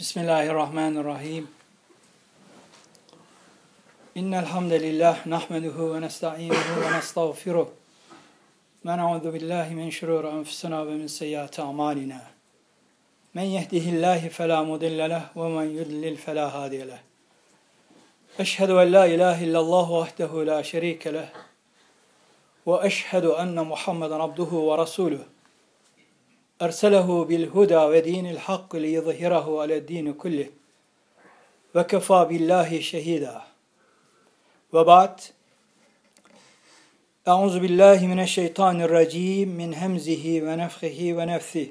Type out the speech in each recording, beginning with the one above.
Bismillahirrahmanirrahim. İnnel hamdelellah nahmeduhu ve nestainuhu ve nestağfiruh. Ve na'udzu billahi min şururi enfusina ve min seyyiati amalina. Men yehdihillahu fela mudille leh ve men yudlil fela hadiye leh. Eşhedü en la ilahe illallah vahdehu la şerike leh. Ve eşhedü enne Muhammeden abduhu ve resuluh. Erselehu bil huda ve dinil hak li yuzhirahu ale'd-din kullih. Ve kefa billahi şehida. Ve ba'd. Euzu billahi mineşşeytanirracim min hemzihi ve nefhihi ve nefsih.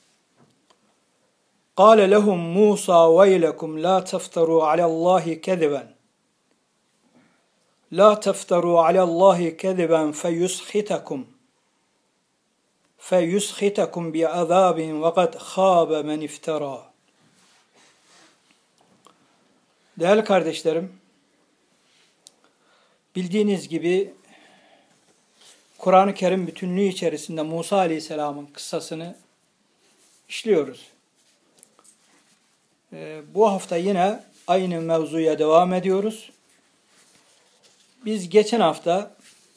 Kâle lehum Musa veylekum la tefteru alallahi keziben. La tefteru alallahi keziben feyushitakum bi'azabin ve kad khâbe men iftara. Değerli kardeşlerim, bildiğiniz gibi Kur'an-ı Kerim bütünlüğü içerisinde Musa Aleyhisselam'ın kıssasını işliyoruz. Bu hafta yine aynı mevzuya devam ediyoruz. Biz geçen hafta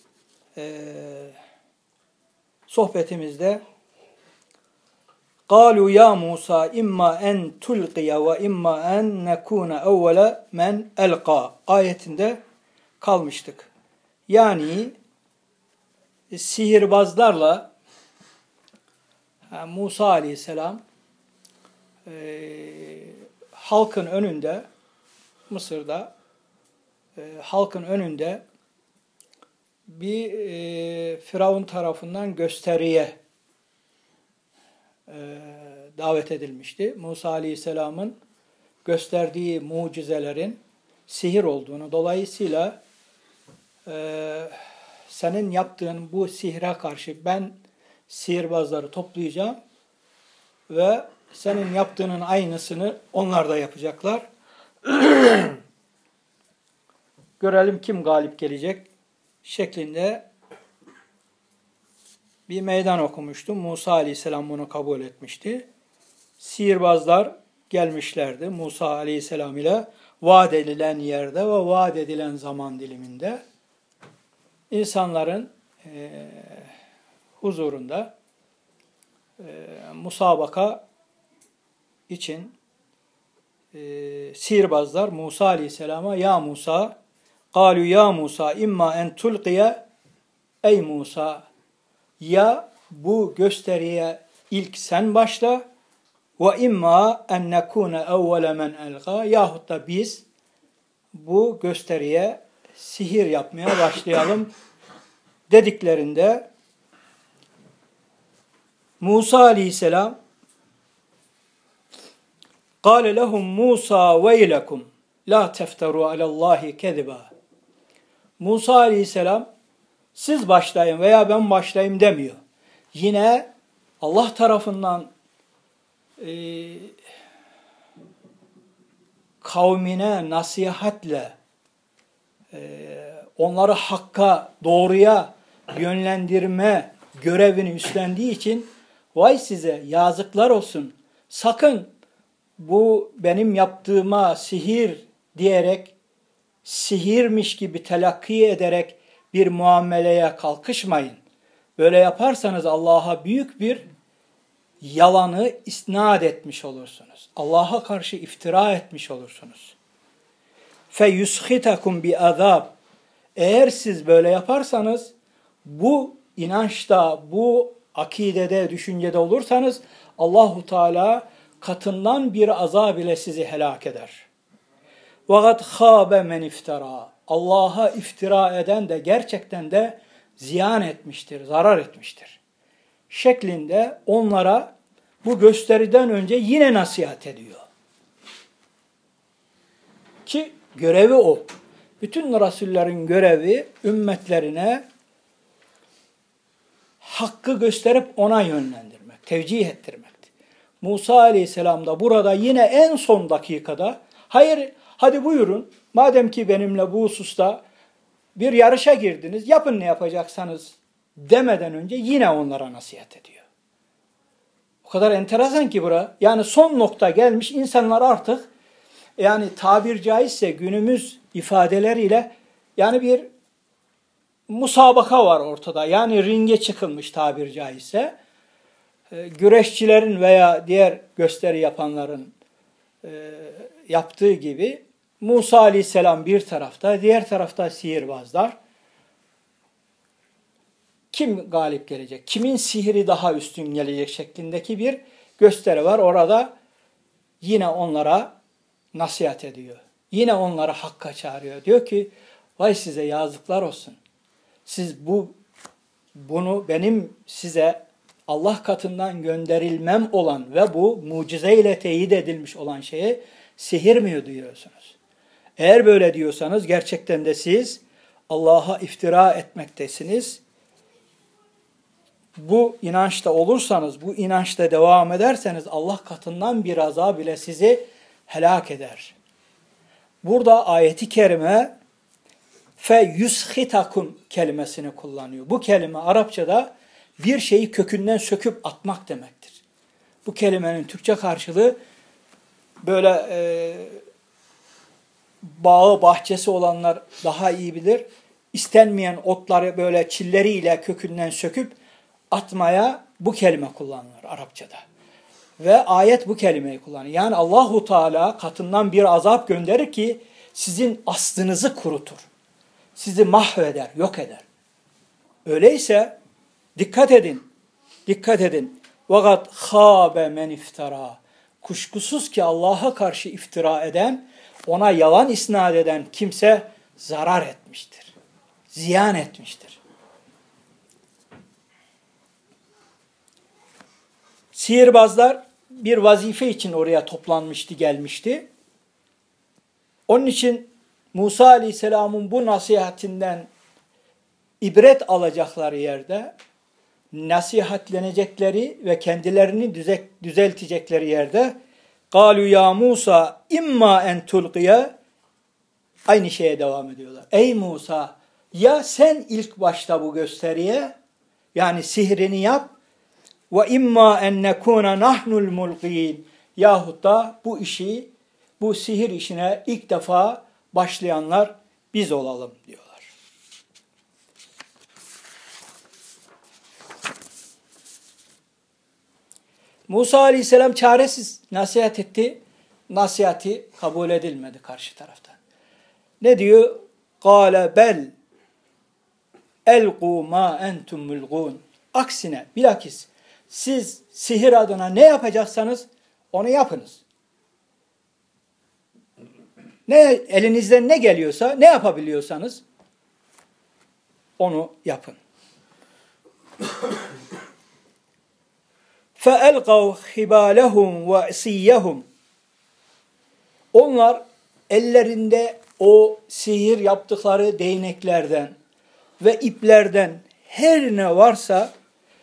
sohbetimizde قَالُوا يَا مُوسَى اِمَّا اَنْ تُلْقِيَ وَاِمَّا اَنْ نَكُونَ اَوَّلَ مَنْ اَلْقَى ayetinde kalmıştık. Yani sihirbazlarla Musa Aleyhisselam halkın önünde, Mısır'da halkın önünde bir Firavun tarafından gösteriye davet edilmişti. Musa Aleyhisselam'ın gösterdiği mucizelerin sihir olduğunu, dolayısıyla senin yaptığın bu sihre karşı ben sihirbazları toplayacağım ve senin yaptığının aynısını onlar da yapacaklar. Görelim kim galip gelecek şeklinde bir meydan okumuştum. Musa Aleyhisselam bunu kabul etmişti. Sihirbazlar gelmişlerdi Musa Aleyhisselam ile vaat edilen yerde ve vaat edilen zaman diliminde insanların huzurunda musabaka için sihirbazlar Musa Aleyhisselam'a ya Musa قَالُوا ya Musa imma en tulqiye ey Musa ya bu gösteriye ilk sen başla ve imma en nekune evvele men elqa yahut da biz bu gösteriye sihir yapmaya başlayalım dediklerinde Musa Aleyhisselam قَالَ لَهُمْ مُوسَى وَيْلَكُمْ لَا تَفْتَرُوا عَلَى اللّٰهِ كَذِبًا Musa Aleyhisselam siz başlayın veya ben başlayayım demiyor. Yine Allah tarafından kavmine nasihatle onları hakka, doğruya yönlendirme görevini üstlendiği için vay size yazıklar olsun. Sakın bu benim yaptığıma sihir diyerek, sihirmiş gibi telakki ederek bir muameleye kalkışmayın. Böyle yaparsanız Allah'a büyük bir yalanı isnat etmiş olursunuz. Allah'a karşı iftira etmiş olursunuz. فَيُسْخِتَكُمْ بِعَذَابٍ Eğer siz böyle yaparsanız, bu inançta, bu akidede, düşüncede olursanız Allahu Teala katından bir azab ile sizi helak eder. وَقَدْ خَابَ مَنْ اِفْتَرَى Allah'a iftira eden de gerçekten de ziyan etmiştir, zarar etmiştir. Şeklinde onlara bu gösteriden önce yine nasihat ediyor. Ki görevi o. Bütün Resullerin görevi ümmetlerine hakkı gösterip ona yönlendirmek, tevcih ettirmekti. Musa Aleyhisselam da burada yine en son dakikada hayır hadi buyurun madem ki benimle bu hususta bir yarışa girdiniz yapın ne yapacaksanız demeden önce yine onlara nasihat ediyor. O O kadar enteresan ki bura. Yani son nokta gelmiş, insanlar artık yani tabir caizse günümüz ifadeleriyle yani bir musabaka var ortada. Yani ringe çıkılmış tabir caizse. Güreşçilerin veya diğer gösteri yapanların yaptığı gibi Musa Aleyhisselam bir tarafta, diğer tarafta sihirbazlar. Kim galip gelecek? Kimin sihri daha üstün gelecek şeklindeki bir gösteri var. Orada yine onlara nasihat ediyor. Yine onları hakka çağırıyor. Diyor ki vay size yazıklar olsun. Siz bunu benim size Allah katından gönderilmem olan ve bu mucizeyle teyit edilmiş olan şeye sihir mi diyorsunuz? Eğer böyle diyorsanız gerçekten de siz Allah'a iftira etmektesiniz. Bu inançta olursanız, bu inançta devam ederseniz Allah katından bir azab ile sizi helak eder. Burada ayeti kerime fe yushitakum kelimesini kullanıyor. Bu kelime Arapçada bir şeyi kökünden söküp atmak demektir. Bu kelimenin Türkçe karşılığı böyle bağı, bahçesi olanlar daha iyi bilir. İstenmeyen otları böyle çilleriyle kökünden söküp atmaya bu kelime kullanılır Arapçada. Ve ayet bu kelimeyi kullanıyor. Yani Allahu Teala katından bir azap gönderir ki sizin aslınızı kurutur. Sizi mahveder, yok eder. Öyleyse dikkat edin. Dikkat edin. Vakat khâbe men iftara. Kuşkusuz ki Allah'a karşı iftira eden, ona yalan isnat eden kimse zarar etmiştir. Ziyan etmiştir. Sihirbazlar bir vazife için oraya toplanmıştı, gelmişti. Onun için Musa Aleyhisselam'ın bu nasihatinden ibret alacakları yerde, nasihatlenecekleri ve kendilerini düzeltecekleri yerde قَالُوا ya Musa imma en tulqiye aynı şeye devam ediyorlar. Ey Musa, ya sen ilk başta bu gösteriye yani sihrini yap ve imma en nekuna nahnul mulqin yahut da bu sihir işine ilk defa başlayanlar biz olalım diyorlar. Musa Aleyhisselam çaresiz nasihat etti. Nasihati kabul edilmedi karşı taraftan. Ne diyor? قَالَ bel elqû mâ entum mulgûn. Aksine, bilakis siz sihir adına ne yapacaksanız onu yapınız. Elinizden ne geliyorsa, ne yapabiliyorsanız onu yapın. فَاَلْقَوْ خِبَالَهُمْ وَعِصِيَّهُمْ. Onlar ellerinde o sihir yaptıkları değneklerden ve iplerden her ne varsa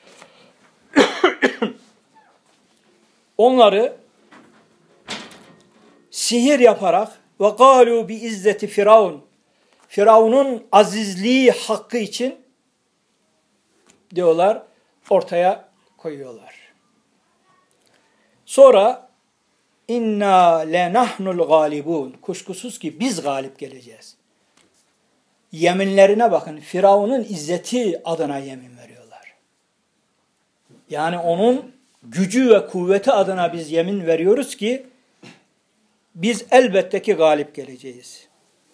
onları sihir yaparak ve قَالُوا بِإِزَّةِ Firavun. Firavun'un azizliği hakkı için diyorlar ortaya koyuyorlar. Sonra inna lenahnul galibun. Kuşkusuz ki biz galip geleceğiz. Yeminlerine bakın. Firavun'un izzeti adına yemin veriyorlar. Yani onun gücü ve kuvveti adına biz yemin veriyoruz ki biz elbette ki galip geleceğiz.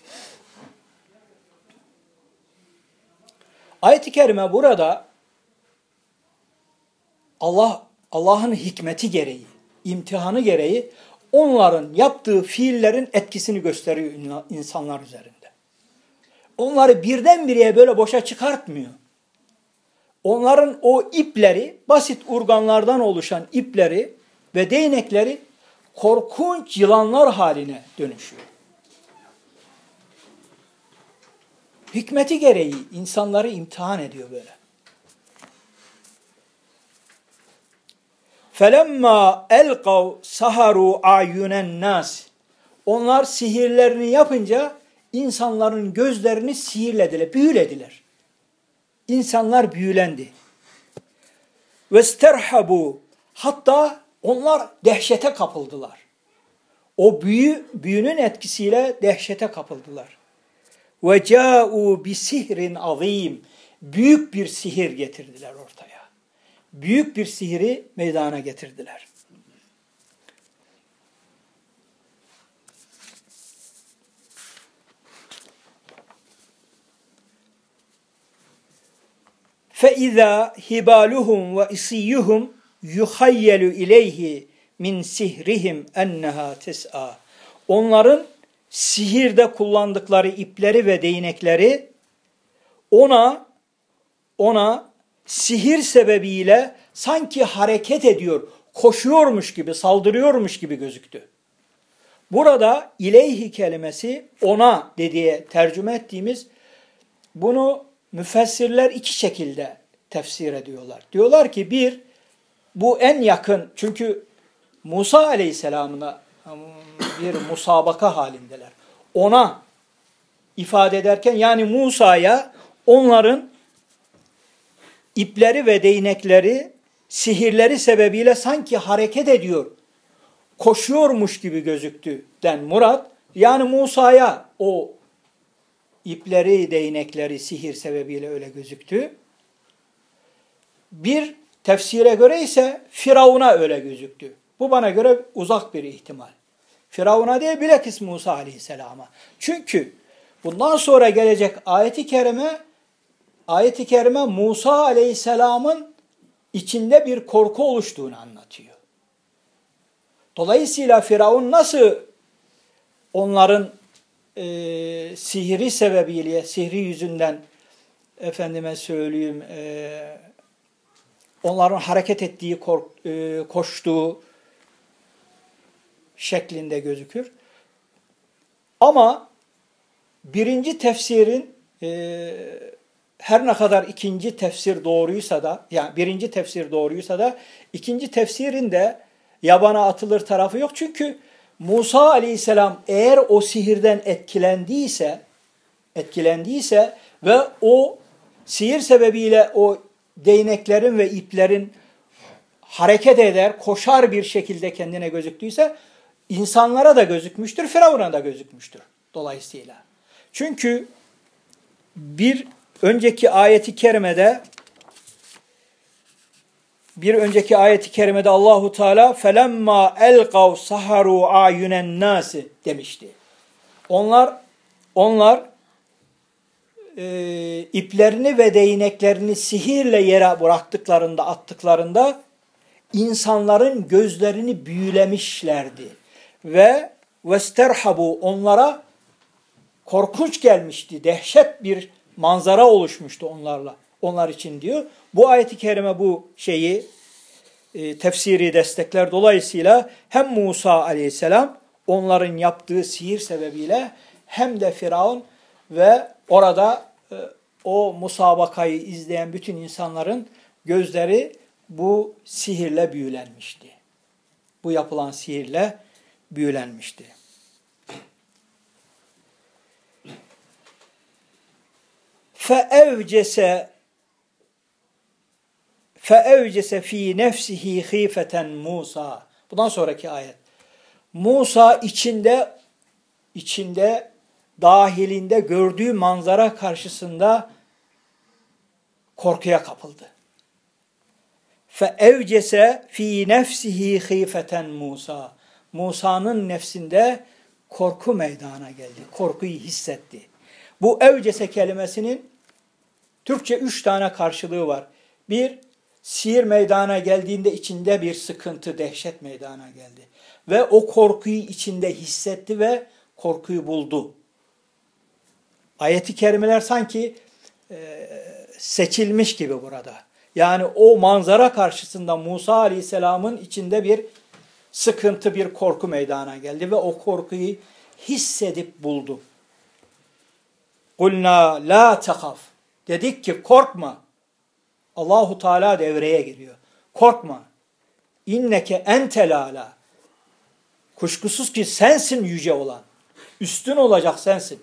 Ayet-i kerime burada Allah'ın hikmeti gereği, imtihanı gereği onların yaptığı fiillerin etkisini gösteriyor insanlar üzerinde. Onları birdenbire böyle boşa çıkartmıyor. Onların o ipleri, basit urganlardan oluşan ipleri ve değnekleri korkunç yılanlar haline dönüşüyor. Hikmeti gereği insanları imtihan ediyor böyle. فَلَمَّا اَلْقَوْ سَهَرُوا اَعْيُنَ النَّاسِ. Onlar sihirlerini yapınca insanların gözlerini sihirlediler, büyülediler. İnsanlar büyülendi. وَاسْتَرْحَبُوا Hatta onlar dehşete kapıldılar. O büyünün etkisiyle dehşete kapıldılar. Ve câ'û bi sihrin azîm. Büyük bir sihir getirdiler ortaya. Büyük bir sihiri meydana getirdiler. فَاِذَا هِبَالُهُمْ وَاِصِيُّهُمْ يُخَيَّلُ اِلَيْهِ min sihrihim enneha tes'a. Onların sihirde kullandıkları ipleri ve değnekleri ona sihir sebebiyle sanki hareket ediyor, koşuyormuş gibi, saldırıyormuş gibi gözüktü. Burada ileyhi kelimesi ona diye tercüme ettiğimiz, bunu müfessirler iki şekilde tefsir ediyorlar. Diyorlar ki bir, bu en yakın, çünkü Musa Aleyhisselam'ına bir musabaka halindeler. Ona ifade ederken, yani Musa'ya onların ipleri ve değnekleri, sihirleri sebebiyle sanki hareket ediyor, koşuyormuş gibi gözüktüden murat, yani Musa'ya o ipleri, değnekleri sihir sebebiyle öyle gözüktü. Bir tefsire göre ise Firavun'a öyle gözüktü. Bu bana göre uzak bir ihtimal. Firavun'a değil, bilakis Musa Aleyhisselam'a. Çünkü bundan sonra gelecek ayet-i kerime Musa Aleyhisselam'ın içinde bir korku oluştuğunu anlatıyor. Dolayısıyla Firavun nasıl onların sihri sebebiyle, sihri yüzünden onların hareket ettiği, koştuğu şeklinde gözükür. Ama birinci tefsirin her ne kadar ikinci tefsir doğruysa da, yani birinci tefsir doğruysa da ikinci tefsirin de yabana atılır tarafı yok. Çünkü Musa Aleyhisselam eğer o sihirden etkilendiyse ve o sihir sebebiyle o değneklerin ve iplerin hareket eder, koşar bir şekilde kendine gözüktüyse insanlara da gözükmüştür, Firavun'a da gözükmüştür dolayısıyla. Çünkü bir önceki ayeti kerimede Allahu Teala felemma elqav saharu ayunen nasi demişti. Onlar iplerini ve değneklerini sihirle yere attıklarında insanların gözlerini büyülemişlerdi. Ve vesterhabu, onlara korkunç gelmişti. Dehşet bir manzara oluşmuştu onlar için diyor. Bu ayet-i kerime bu tefsiri destekler. Dolayısıyla hem Musa Aleyhisselam onların yaptığı sihir sebebiyle hem de Firavun ve orada o musabakayı izleyen bütün insanların gözleri bu sihirle büyülenmişti. Bu yapılan sihirle büyülenmişti. فَاَوْجَسَ فِي نَفْسِهِ خِيفَةً Musa. Bundan sonraki ayet. Musa içinde dahilinde gördüğü manzara karşısında korkuya kapıldı. فَاَوْجَسَ فِي نَفْسِهِ خِيفَةً Musa. Musa'nın nefsinde korku meydana geldi. Korkuyu hissetti. Bu evcese kelimesinin Türkçe 3 tane karşılığı var. Bir, sihir meydana geldiğinde içinde bir sıkıntı, dehşet meydana geldi. Ve o korkuyu içinde hissetti ve korkuyu buldu. Ayet-i kerimeler sanki seçilmiş gibi burada. Yani o manzara karşısında Musa Aleyhisselam'ın içinde bir sıkıntı, bir korku meydana geldi ve o korkuyu hissedip buldu. Kulna la tehaf. Dedik ki korkma. Allahu Teala devreye giriyor. Korkma. İnneke entel ala. Kuşkusuz ki sensin yüce olan. Üstün olacak sensin.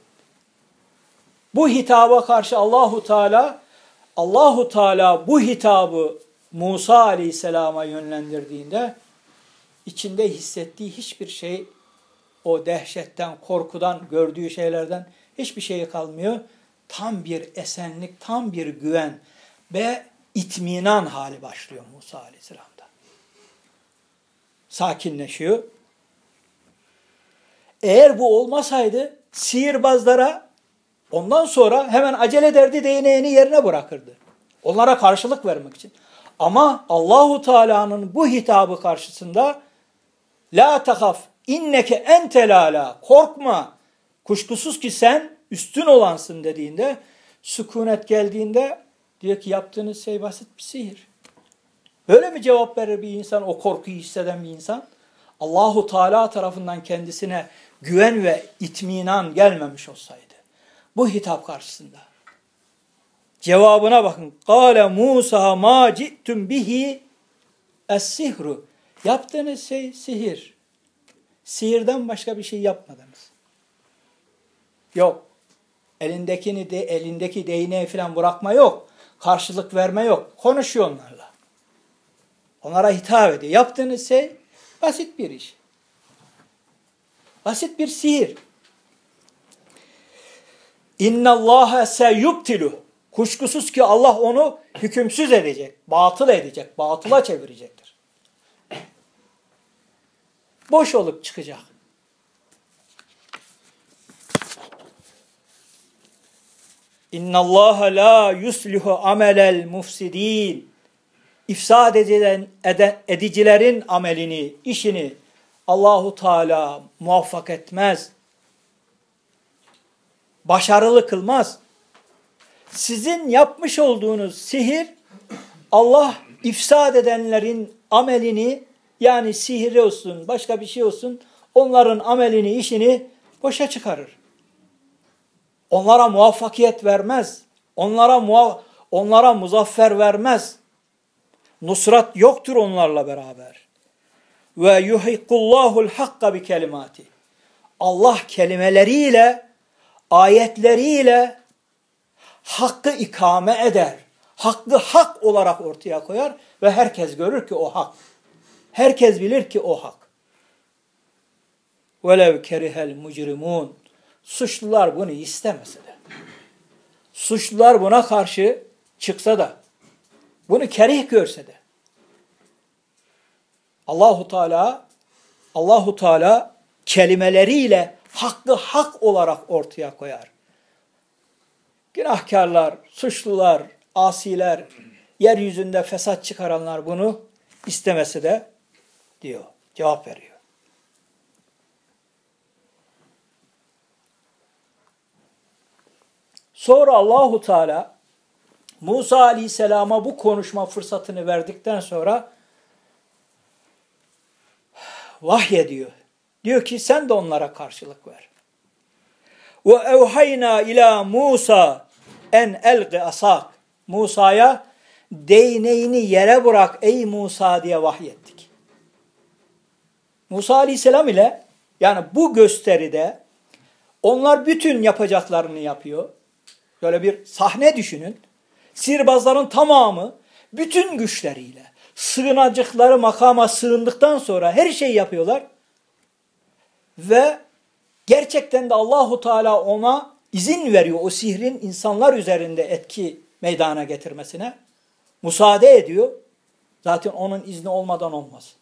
Bu hitaba karşı Allahu Teala bu hitabı Musa Aleyhisselam'a yönlendirdiğinde içinde hissettiği hiçbir şey, o dehşetten, korkudan, gördüğü şeylerden hiçbir şey kalmıyor. Tam bir esenlik, tam bir güven ve itminan hali başlıyor Musa Aleyhisselam'da. Sakinleşiyor. Eğer bu olmasaydı sihirbazlara ondan sonra hemen acele ederdi, değneğini yerine bırakırdı. Onlara karşılık vermek için. Ama Allahu Teala'nın bu hitabı karşısında la tahaf inneke entel ala, korkma, kuşkusuz ki sen üstün olansın dediğinde, sükunet geldiğinde diyor ki yaptığınız şey basit bir sihir. Böyle mi cevap verir bir insan, o korkuyu hisseden bir insan? Allahu Teala tarafından kendisine güven ve itminan gelmemiş olsaydı bu hitap karşısında. Cevabına bakın. Kâle Musa mâ ci'tum bihi es-sihru. Yaptığınız şey sihir. Sihirden başka bir şey yapmadınız. Yok. Elindeki değneği falan bırakma yok. Karşılık verme yok. Konuşuyor onlarla. Onlara hitap ediyor. Yaptığınız şey basit bir iş. Basit bir sihir. İnnallâhe seyubtilu. Kuşkusuz ki Allah onu hükümsüz edecek, batıl edecek, batıla çevirecektir. Boş olup çıkacak. İnnallâhe lâ yuslihu amelel mufsidîn. İfsad edicilerin amelini, işini Allahu Teala muvaffak etmez. Başarılı kılmaz. Sizin yapmış olduğunuz sihir, Allah ifsad edenlerin amelini, yani sihir olsun, başka bir şey olsun, onların amelini, işini boşa çıkarır. Onlara muvaffakiyet vermez. Onlara muzaffer vermez. Nusrat yoktur onlarla beraber. Ve yuhikkullahul hakka bi kelimati. Allah kelimeleriyle, ayetleriyle hakkı ikame eder. Hakkı hak olarak ortaya koyar ve herkes görür ki o hak. Herkes bilir ki o hak. Velev kerihel mucrimun. Suçlular bunu istemese de, suçlular buna karşı çıksa da, bunu kerih görse de, Allahu Teala kelimeleriyle hakkı hak olarak ortaya koyar. Günahkarlar, suçlular, asiler, yeryüzünde fesat çıkaranlar bunu istemese de diyor, cevap veriyor. Sonra Allahu Teala Musa Aleyhisselam'a bu konuşma fırsatını verdikten sonra vahyediyor. Diyor ki sen de onlara karşılık ver. Ve evhayna ila Musa en elqi asak. Musa'ya değneğini yere bırak ey Musa diye vahyettik. Musa Aleyhisselam ile yani bu gösteride onlar bütün yapacaklarını yapıyor. Böyle bir sahne düşünün. Sihirbazların tamamı bütün güçleriyle sığınacakları makama sığındıktan sonra her şeyi yapıyorlar. Ve gerçekten de Allahu Teala ona izin veriyor o sihrin insanlar üzerinde etki meydana getirmesine. Müsaade ediyor. Zaten onun izni olmadan olmaz.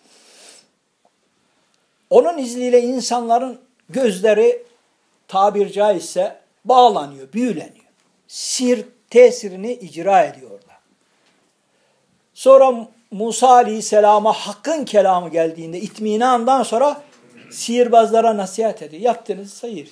Onun izniyle insanların gözleri tabir caizse bağlanıyor, büyüleniyor. Sihir tesirini icra ediyor orada. Sonra Musa Aleyhisselam'a hakkın kelamı geldiğinde itminandan sonra sihirbazlara nasihat ediyor. Yaptığınız sihir.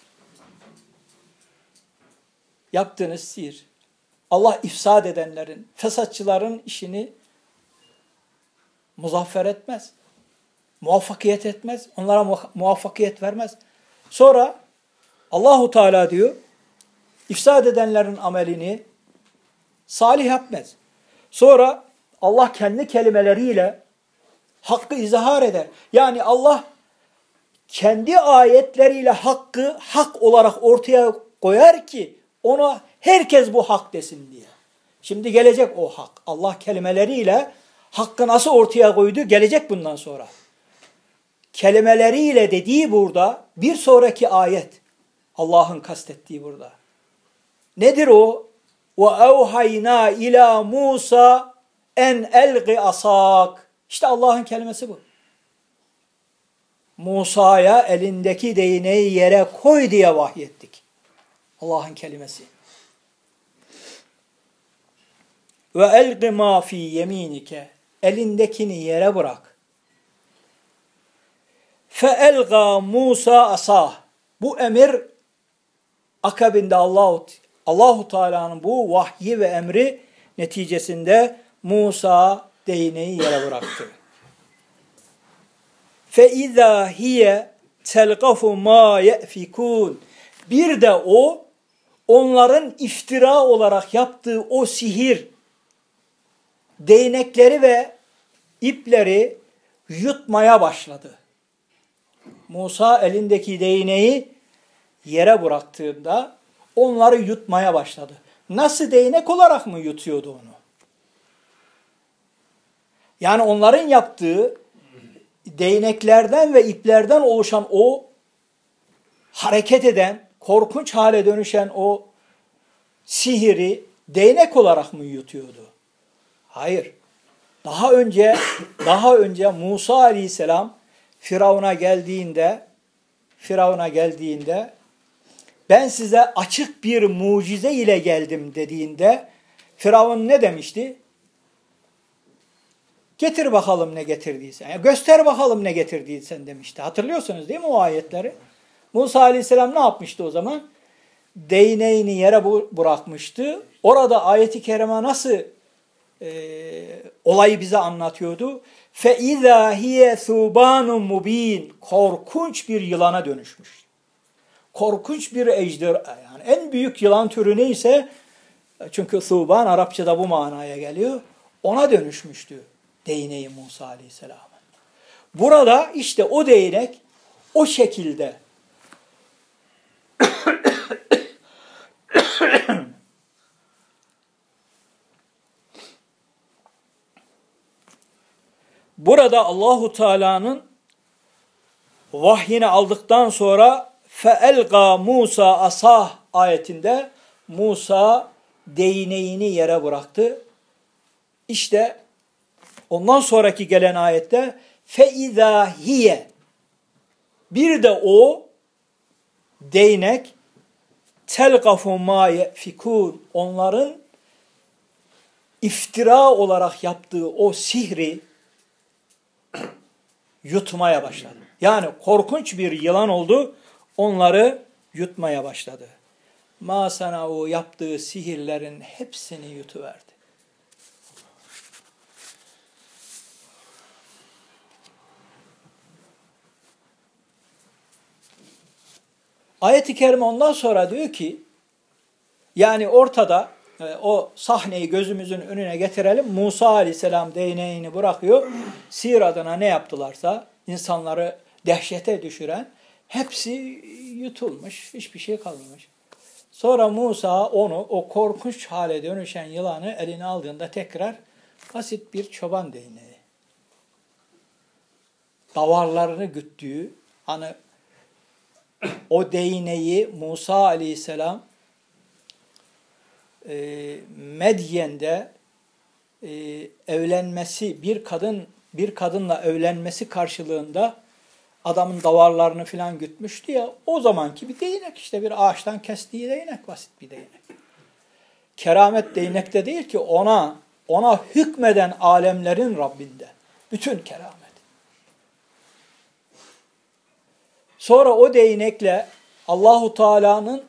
Yaptığınız sihir. Allah ifsad edenlerin, fesatçıların işini muzaffer etmez. Muvaffakiyet etmez. Onlara muvaffakiyet vermez. Sonra Allahu Teala diyor, ifsad edenlerin amelini salih yapmaz. Sonra Allah kendi kelimeleriyle hakkı izhar eder. Yani Allah kendi ayetleriyle hakkı hak olarak ortaya koyar ki ona herkes bu hak desin diye. Şimdi gelecek o hak. Allah kelimeleriyle hakkı nasıl ortaya koydu gelecek bundan sonra. Kelimeleriyle dediği burada bir sonraki ayet. Allah'ın kastettiği burada. Nedir o? وَاَوْحَيْنَا ila Musa en elgi asak. İşte Allah'ın kelimesi bu. Musa'ya elindeki değneği yere koy diye vahyettik. Allah'ın kelimesi. Ve elgi ma fi yeminike. Elindekini yere bırak. Fe elga Musa asah. Bu emir akabinde Allahu Teala'nın bu vahyi ve emri neticesinde Musa değneği yere bıraktı. Fe izâ hiye telqafu mâ ye'fikûn. Bir de o onların iftira olarak yaptığı o sihir değnekleri ve ipleri yutmaya başladı. Musa elindeki değneği yere bıraktığında onları yutmaya başladı. Nasıl, değnek olarak mı yutuyordu onu? Yani onların yaptığı değneklerden ve iplerden oluşan o hareket eden, korkunç hale dönüşen o sihiri değnek olarak mı yutuyordu? Hayır. Daha önce Musa Aleyhisselam Firavun'a geldiğinde ben size açık bir mucize ile geldim dediğinde Firavun ne demişti? Getir bakalım ne getirdiysen. Yani göster bakalım ne getirdiysen demişti. Hatırlıyorsunuz değil mi o ayetleri? Musa Aleyhisselam ne yapmıştı o zaman? Değneğini yere bırakmıştı. Orada ayeti kerime nasıl olayı bize anlatıyordu? فَاِذَا هِيَ ثُوبَانٌ مُب۪ينٌ. Korkunç bir yılana dönüşmüş. Korkunç bir ejderha. Yani en büyük yılan türü neyse, çünkü thuban Arapçada bu manaya geliyor. Ona dönüşmüştü değneği Musa Aleyhisselam'ın. Burada işte o değnek o şekilde burada Allahu Teala'nın vahyini aldıktan sonra feelga Musa asah ayetinde Musa değneğini yere bıraktı. İşte ondan sonraki gelen ayette feiza hiye, bir de o değnek telqafu ma yefikun, onların iftira olarak yaptığı o sihri yutmaya başladı. Yani korkunç bir yılan oldu, onları yutmaya başladı. Ma sana'u, yaptığı sihirlerin hepsini yutuverdi. Ayet-i kerime ondan sonra diyor ki, yani ortada o sahneyi gözümüzün önüne getirelim. Musa Aleyhisselam değneğini bırakıyor. Sihir adına ne yaptılarsa insanları dehşete düşüren hepsi yutulmuş. Hiçbir şey kalmamış. Sonra Musa onu, o korkunç hale dönüşen yılanı eline aldığında tekrar basit bir çoban değneği. Davarlarını güttüğü, hani o değneği Musa Aleyhisselam Medyen'de evlenmesi, bir kadınla evlenmesi karşılığında adamın davarlarını filan gütmüştü ya, o zamanki bir değnek, işte bir ağaçtan kestiği değnek, basit bir değnek. Keramet değnekte değil ki, ona hükmeden alemlerin Rabbinde. Bütün keramet. Sonra o değnekle Allahu Teala'nın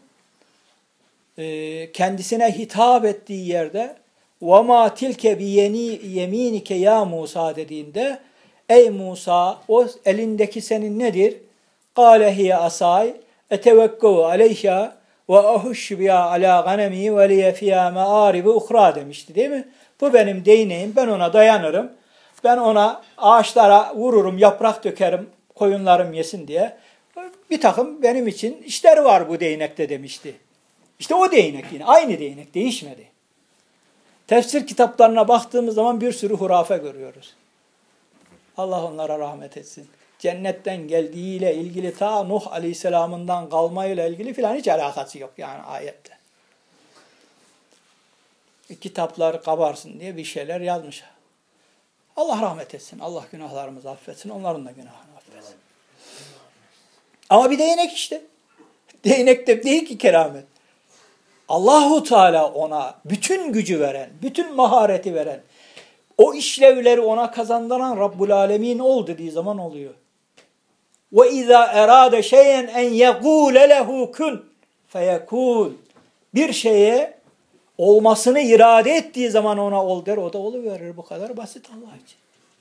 kendisine hitap ettiği yerde وَمَا تِلْكَ بِيَم۪ينِكَ ya Musa dediğinde, ey Musa, o elindeki senin nedir? قَالَ هِيَ أَسَايْ اَتَوَكَّوْ عَلَيْهَا وَأَهُشُّ بِيَا عَلَى غَنَمِي وَلِيَ فِيهَا مَآرِبُ اُخْرَى demişti değil mi? Bu benim değneğim, ben ona dayanırım, ben ona ağaçlara vururum, yaprak dökerim, koyunlarım yesin diye. Bir takım benim için işler var bu değnekte demişti. İşte o değnek, yine aynı değnek, değişmedi. Tefsir kitaplarına baktığımız zaman bir sürü hurafe görüyoruz. Allah onlara rahmet etsin. Cennetten geldiğiyle ilgili ta Nuh Aleyhisselam'ından kalmayla ilgili filan hiç alakası yok yani ayette. Kitaplar kabarsın diye bir şeyler yazmış. Allah rahmet etsin. Allah günahlarımızı affetsin. Onların da günahını affetsin. Ama bir değnek işte. Değnek de değil ki keramet. Allahu Teala ona bütün gücü veren, bütün mahareti veren, o işlevleri ona kazandıran Rabbul Alemin ol dediği zaman oluyor. Ve izâ erâde şeyen en yegûle lehu kun feyekûn. Bir şeye olmasını irade ettiği zaman ona ol der, o da oluverir. Bu kadar basit Allah için.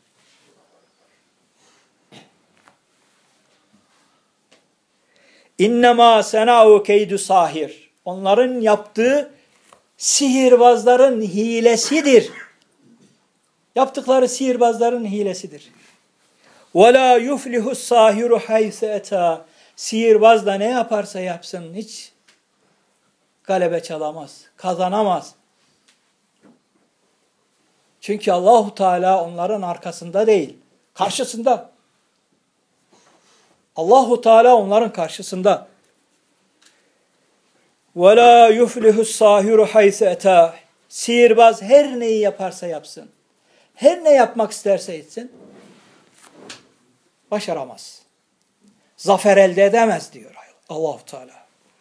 İnnemâ senâhu keydu sahir. Onların yaptığı sihirbazların hilesidir. Yaptıkları sihirbazların hilesidir. وَلَا يُفْلِهُ السَّاهِرُ حَيْثَ اَتَى. Sihirbaz da ne yaparsa yapsın hiç galebe çalamaz, kazanamaz. Çünkü Allahu Teala onların arkasında değil, karşısında. Allahu Teala onların karşısında. وَلَا يُفْلِهُ السَّاهِرُ حَيْثَ اَتَى. Sihirbaz her neyi yaparsa yapsın, her ne yapmak isterse etsin, başaramaz. Zafer elde edemez diyor Allahu Teala.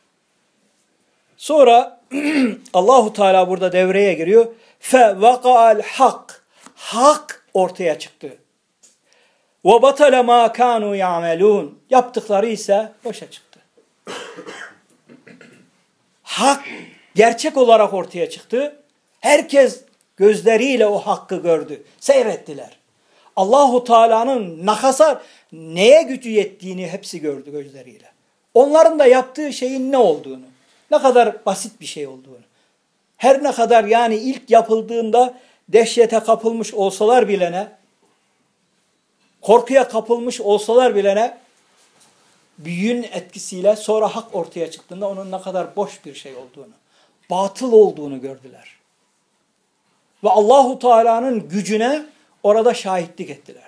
Sonra Allahu Teala burada devreye giriyor. Fe vaka'al hak. Hak ortaya çıktı. Ve batale ma kanu ya'melun. Yaptıkları ise boşa çıktı. Hak gerçek olarak ortaya çıktı. Herkes gözleriyle o hakkı gördü. Seyrettiler. Allahu Teala'nın nakasa neye gücü yettiğini hepsi gördü gözleriyle. Onların da yaptığı şeyin ne olduğunu, ne kadar basit bir şey olduğunu. Her ne kadar yani ilk yapıldığında dehşete kapılmış olsalar bile ne, korkuya kapılmış olsalar bile ne, büyünün etkisiyle sonra hak ortaya çıktığında onun ne kadar boş bir şey olduğunu, batıl olduğunu gördüler. Ve Allahu Teala'nın gücüne orada şahitlik ettiler.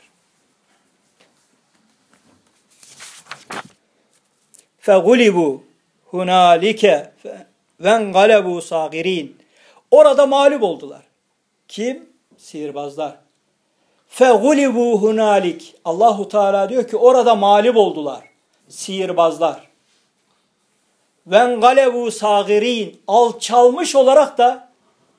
فَغُلِبُوا هُنَالِكَ وَاَنْغَلَبُوا صَاغِر۪ينَ. Orada mağlup oldular. Kim? Sihirbazlar. فَغُلِبُوا هُنَالِكَ. Allahu Teala diyor ki orada mağlup oldular. Sihirbazlar. وَاَنْغَلَبُوا صَاغِر۪ينَ. Alçalmış olarak da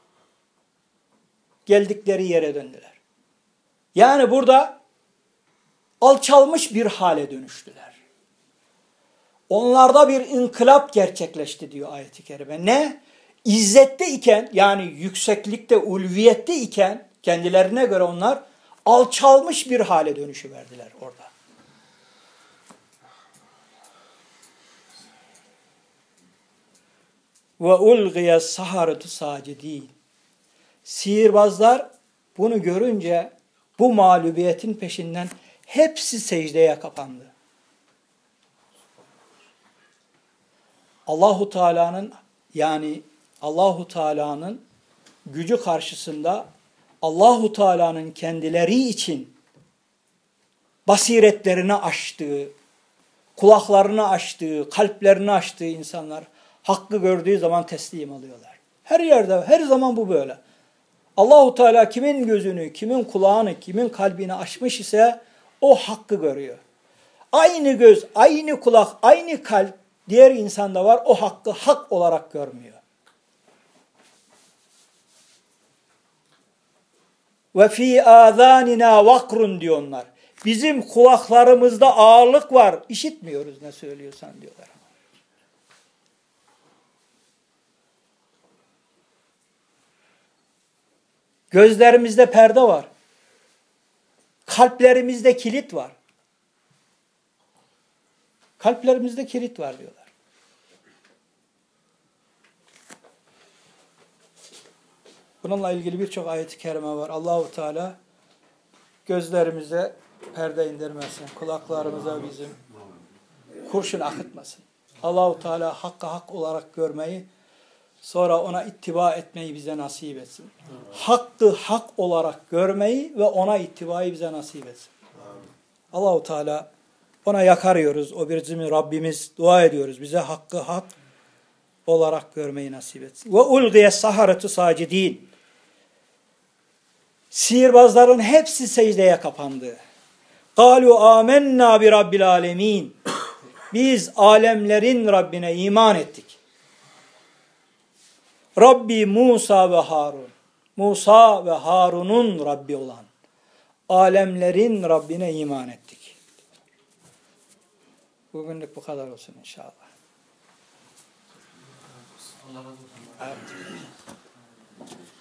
geldikleri yere döndüler. Yani burada alçalmış bir hale dönüştüler. Onlarda bir inkılap gerçekleşti diyor ayet-i kerime. Ne? İzzette iken yani yükseklikte, ulviyette iken kendilerine göre onlar alçalmış bir hale dönüşüverdiler orada. Ve ulgiye saharatu sacidin. Sihirbazlar bunu görünce bu mağlubiyetin peşinden hepsi secdeye kapandı. Allahu Teala'nın yani Allahu Teala'nın gücü karşısında Allahu Teala'nın kendileri için basiretlerini açtığı, kulaklarını açtığı, kalplerini açtığı insanlar hakkı gördüğü zaman teslim alıyorlar. Her yerde, her zaman bu böyle. Allahu Teala kimin gözünü, kimin kulağını, kimin kalbini açmış ise o hakkı görüyor. Aynı göz, aynı kulak, aynı kalp diğer insanda var. O hakkı hak olarak görmüyor. Ve fi azanina vakrun diyor onlar. Bizim kulaklarımızda ağırlık var. İşitmiyoruz ne söylüyorsan diyorlar. Gözlerimizde perde var. Kalplerimizde kilit var. Kalplerimizde kilit var diyorlar. Bununla ilgili birçok ayet-i kerime var. Allahu Teala gözlerimize perde indirmesin, kulaklarımıza bizim kurşun akıtmasın. Allahu Teala hakka hak olarak görmeyi Sonra ona ittiba etmeyi bize nasip etsin. Hakkı hak olarak görmeyi ve ona ittibayı bize nasip etsin. Allahu Teala ona yakarıyoruz. O bizim Rabbimiz, dua ediyoruz. Bize hakkı hak olarak görmeyi nasip etsin. Ve ulgiye saharatu sacidin. Sihirbazların hepsi secdeye kapandı. Kalu amennâ bi rabbil alemin. Biz alemlerin Rabbine iman ettik. Rabbi Musa ve Harun. Musa ve Harun'un Rabbi olan alemlerin Rabbine iman ettik. Bugünlük bu kadar olsun inşallah. Allah razı olsun. Evet.